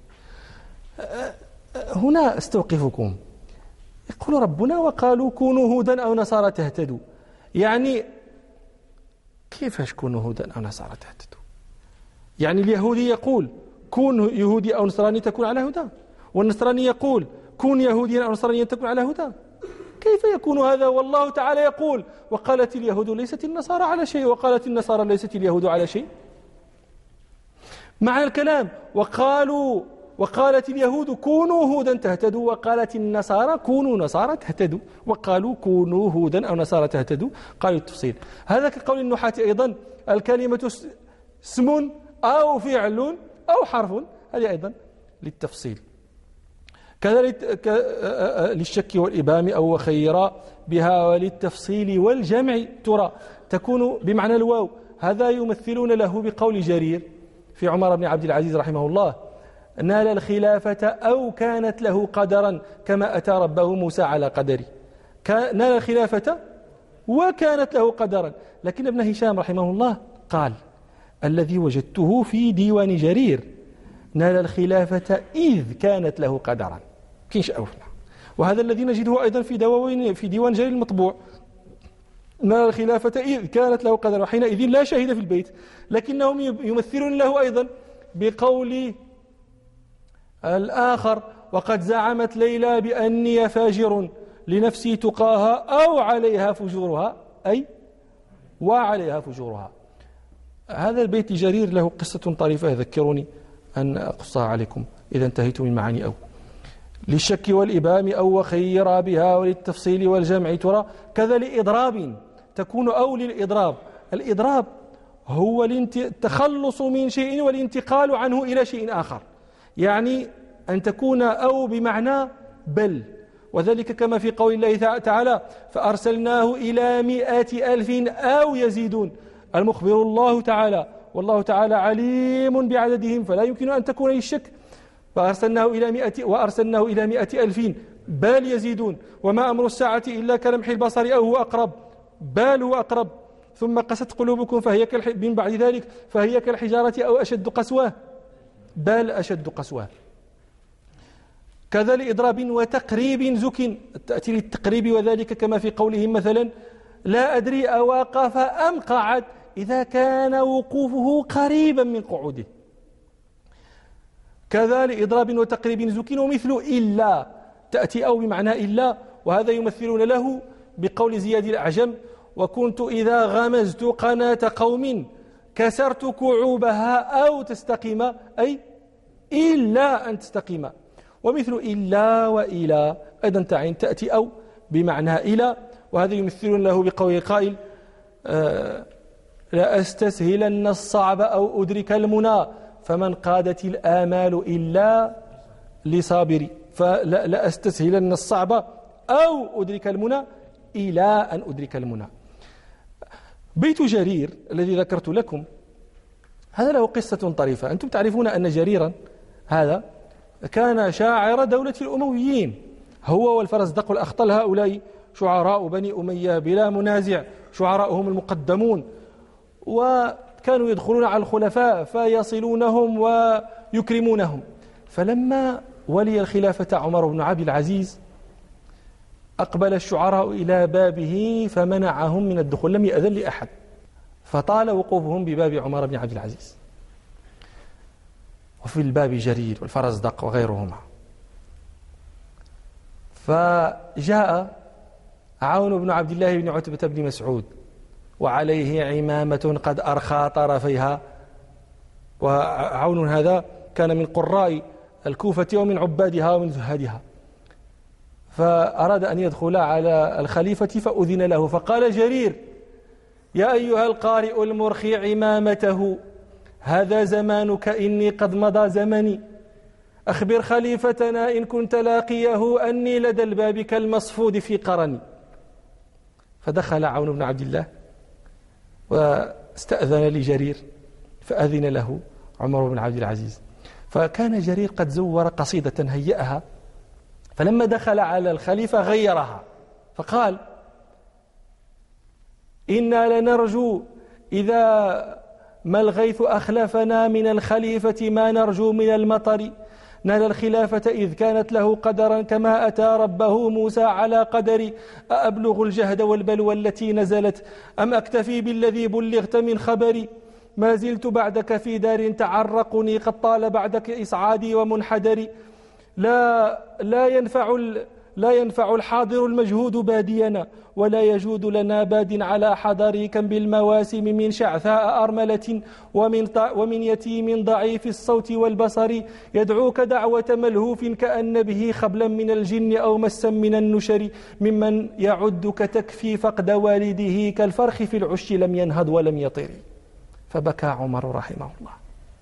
هنا استوقفكم، يقول ربنا وقالوا كونوا هودا أو نصارى تهتدوا، يعني كيفاش كونوا هودا أو نصارى تهتدوا؟ يعني اليهودي يقول كون يهودي أو نصراني تكون على هدى، والنصراني يقول كون يهوديا أو نصرانيا تكون على هدى. كيف يكون هذا والله تعالى يقول وقالت اليهود ليست النصارى على شيء وقالت النصارى ليست اليهود على شيء؟ معنى الكلام وقالوا وقالت اليهود كونوا هودا تهتدوا وقالت النصارى كونوا نصارى تهتدوا، وقالوا كونوا هودا أو نصارى تهتدوا. قالوا التفصيل. هذا كقول النحاة أيضا الكلمة اسم أو فعل أو حرف، هذه أيضا للتفصيل. كذلك للشك والإبهام أو وخيرا بها وللتفصيل والجمع ترى تكون بمعنى الواو. هذا يمثلون له بقول جرير في عمر بن عبد العزيز رحمه الله نال الخلافة أو كانت له قدرا كما أتى ربه موسى على قدره. نال الخلافة وكانت له قدرا، لكن ابن هشام رحمه الله قال الذي وجدته في ديوان جرير نال الخلافة إذ كانت له قدرا، كينش أوفنا. وهذا الذي نجده أيضا في دواوين في ديوان جرير المطبوع، نال الخلافة إذ كانت له قدرا، وحينئذ لا شهد في البيت، لكنهم يمثلون له أيضا بقول الآخر وقد زعمت ليلى بأني فاجر لنفسي تقاها أو عليها فجورها، أي وعليها فجورها. هذا البيت جرير له قصة طريفة يذكرني أن أقصها عليكم إذا انتهيت من معاني أو للشك والإبهام أو وخيرا بها وللتفصيل والجمع ترى. كذا لإضراب تكون أو للإضراب. الإضراب هو التخلص من شيء والانتقال عنه إلى شيء آخر، يعني أن تكون أو بمعنى بل، وذلك كما في قول الله تعالى فأرسلناه إلى مئة ألف أو يزيدون. المخبر الله تعالى والله تعالى عليم بعددهم فلا يمكن أن تكون للشك. فأرسلناه إلى مئة وأرسلناه إلى مئة ألف بل يزيدون، وما أمر الساعة إلا كلمح البصر أو هو أقرب بل هو أقرب، ثم قست قلوبكم فهي كالح... من بعد ذلك فهي كالحجارة أو أشد قسوة بل أشد قسوة. كذا لإضراب وتقريب زك تأتي للتقريب، وذلك كما في قولهم مثلا لا أدري أوقف أم قعد إذا كان وقوفه قريبا من قعوده. كذا لإضراب وتقريب زك ومثل إلا تأتي أو بمعنى إلا، وهذا يمثلون له بقول زياد الأعجم وكنت إذا غمزت قناة قوم كسرت كعوبها أو تستقيم، أي إلا أن تستقيم. ومثل إلا وإلى أيضا تعين تأتي أو بمعنى إلى، وهذا يمثلون له بقول قائل آه لا أستسهلن الصعب أو أدرك المنى فمن قادت الآمال إلا لصابري. فلا أستسهلن الصعب أو أدرك المنى إلى أن أدرك المنى. بيت جرير الذي ذكرت لكم هذا له قصة طريفة. أنتم تعرفون أن جريرا هذا كان شاعر دولة الأمويين، هو والفرزدق الأخطل، هؤلاء شعراء بني أمية بلا منازع، شعراءهم المقدمون، وكانوا يدخلون على الخلفاء فيصلونهم ويكرمونهم. فلما ولي الخلافة عمر بن عبد العزيز أقبل الشعراء إلى بابه فمنعهم من الدخول، لم يأذن لأحد، فطال وقوفهم بباب عمر بن عبد العزيز. وفي الباب جرير والفرزدق وغيرهما. فجاء عون بن عبد الله بن عتبة بن مسعود وعليه عمامة قد أرخى طرفيها، وعون هذا كان من قراء الكوفة ومن عبادها ومن زهادها، فأراد أن يدخل على الخليفة فأذن له، فقال جرير: يا أيها القارئ المرخي عمامته، هذا زمانك إني قد مضى زمني، أخبر خليفتنا إن كنت لاقيه أني لدى الباب كالمصفود في قرني. فدخل عون بن عبد الله واستأذن لجرير فأذن له عمر بن عبد العزيز. فكان جرير قد زور قصيدة هيئها، فلما دخل على الخليفة غيرها فقال: إنا لنرجو إذا ما الغيث أخلفنا من الخليفة ما نرجو من المطر، نال الخلافة إذ كانت له قدرا كما أتى ربه موسى على قدر، أأبلغ الجهد والبلوى التي نزلت أم أكتفي بالذي بلغت من خبري، ما زلت بعدك في دار تعرقني قد طال بعدك إسعادي ومنحدري، لا لا ينفع لا ينفع الحاضر المجهود بادينا، ولا يجود لنا باد على حضري، كم بالمواسم من شعثاء أرملة ومن ومن يتيم ضعيف الصوت والبصر، يدعوك دعوة ملهوف كأن به خبلا من الجن أو مسا من النشر، ممن يعدك تكفي فقد والده كالفرخ في العش لم ينهض ولم يطر. فبكى عمر رحمه الله،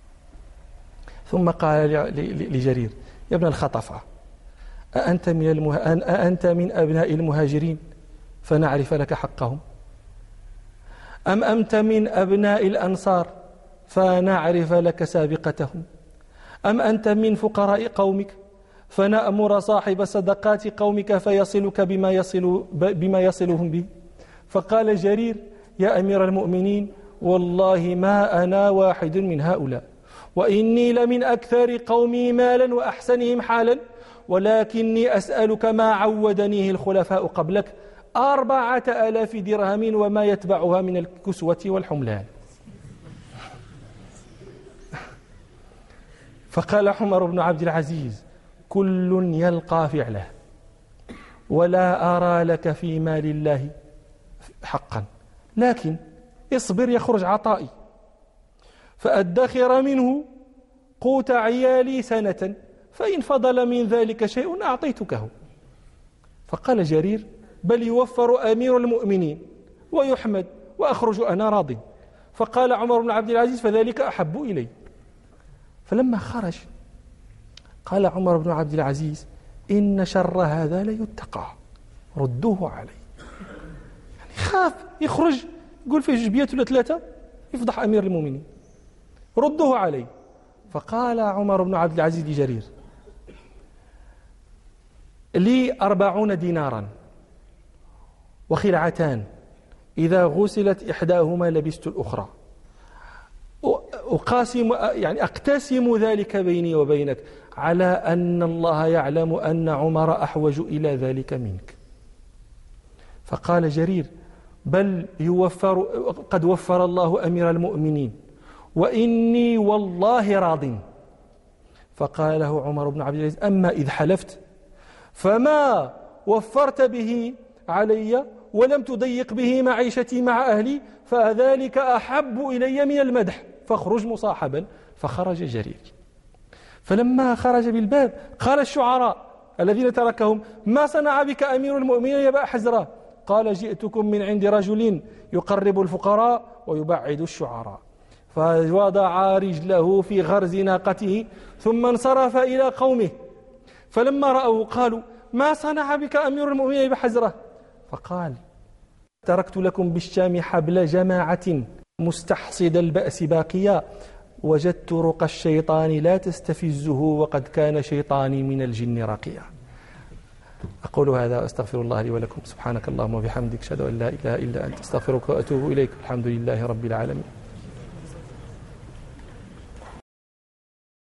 ثم قال لجرير: يا ابن الخطفة، أأنت من, المه... أأنت من أبناء المهاجرين فنعرف لك حقهم، أم أنت من أبناء الأنصار فنعرف لك سابقتهم، أم أنت من فقراء قومك فنأمر صاحب صدقات قومك فيصلك بما, يصل بما يصلهم به. فقال جرير: يا أمير المؤمنين، والله ما أنا واحد من هؤلاء، وإني لمن أكثر قومي مالا وأحسنهم حالا، ولكني أسألك ما عودنيه الخلفاء قبلك، أربعة آلاف درهم وما يتبعها من الكسوة والحملان. فقال عمر بن عبد العزيز: كل يلقى فعله، ولا أرى لك في مال الله حقا، لكن اصبر يخرج عطائي فأدخر منه قوت عيالي سنة، فإن فضل من ذلك شيء أعطيتكه. فقال جرير: بل يوفر أمير المؤمنين ويحمد وأخرج أنا راض. فقال عمر بن عبد العزيز: فذلك أحب إلي. فلما خرج قال عمر بن عبد العزيز: إن شر هذا ليتقى، ردوه علي. يعني خاف يخرج يقول فيه جبيات ولا ثلاثة يفضح أمير المؤمنين، ردوه علي. فقال عمر بن عبد العزيز لجرير: لي أربعون دينارا وخلعتان، إذا غسلت إحداهما لبست الأخرى، أقاسم يعني أقتسم ذلك بيني وبينك، على أن الله يعلم أن عمر أحوج إلى ذلك منك. فقال جرير: بل يوفر قد وفر الله أمير المؤمنين، وإني والله راض. فقال له عمر بن عبد العزيز: أما إذ حلفت فما وفرت به علي ولم تضيق به معيشتي مع أهلي، فذلك أحب إلي من المدح، فاخرج مصاحبا. فخرج جرير. فلما خرج بالباب قال الشعراء الذين تركهم: ما صنع بك أمير المؤمنين يا أبا حزرة؟ قال: جئتكم من عند رجل يقرب الفقراء ويبعد الشعراء. فوضع رجله في غرز ناقته ثم انصرف إلى قومه، فلما رأوه قالوا: ما صنع بك أمير المؤمنين يا أبا حزرة؟ فقال: تركت لكم بالشام حبل جماعة مستحصد البأس باقيا، وجدت رقى الشيطان لا تستفزه، وقد كان شيطاني من الجن راقيا. أقول هذا وأستغفر الله لي ولكم. سبحانك اللهم وبحمدك أشهد أن لا إله إلا أنت أستغفرك وأتوب إليك. الحمد لله رب العالمين.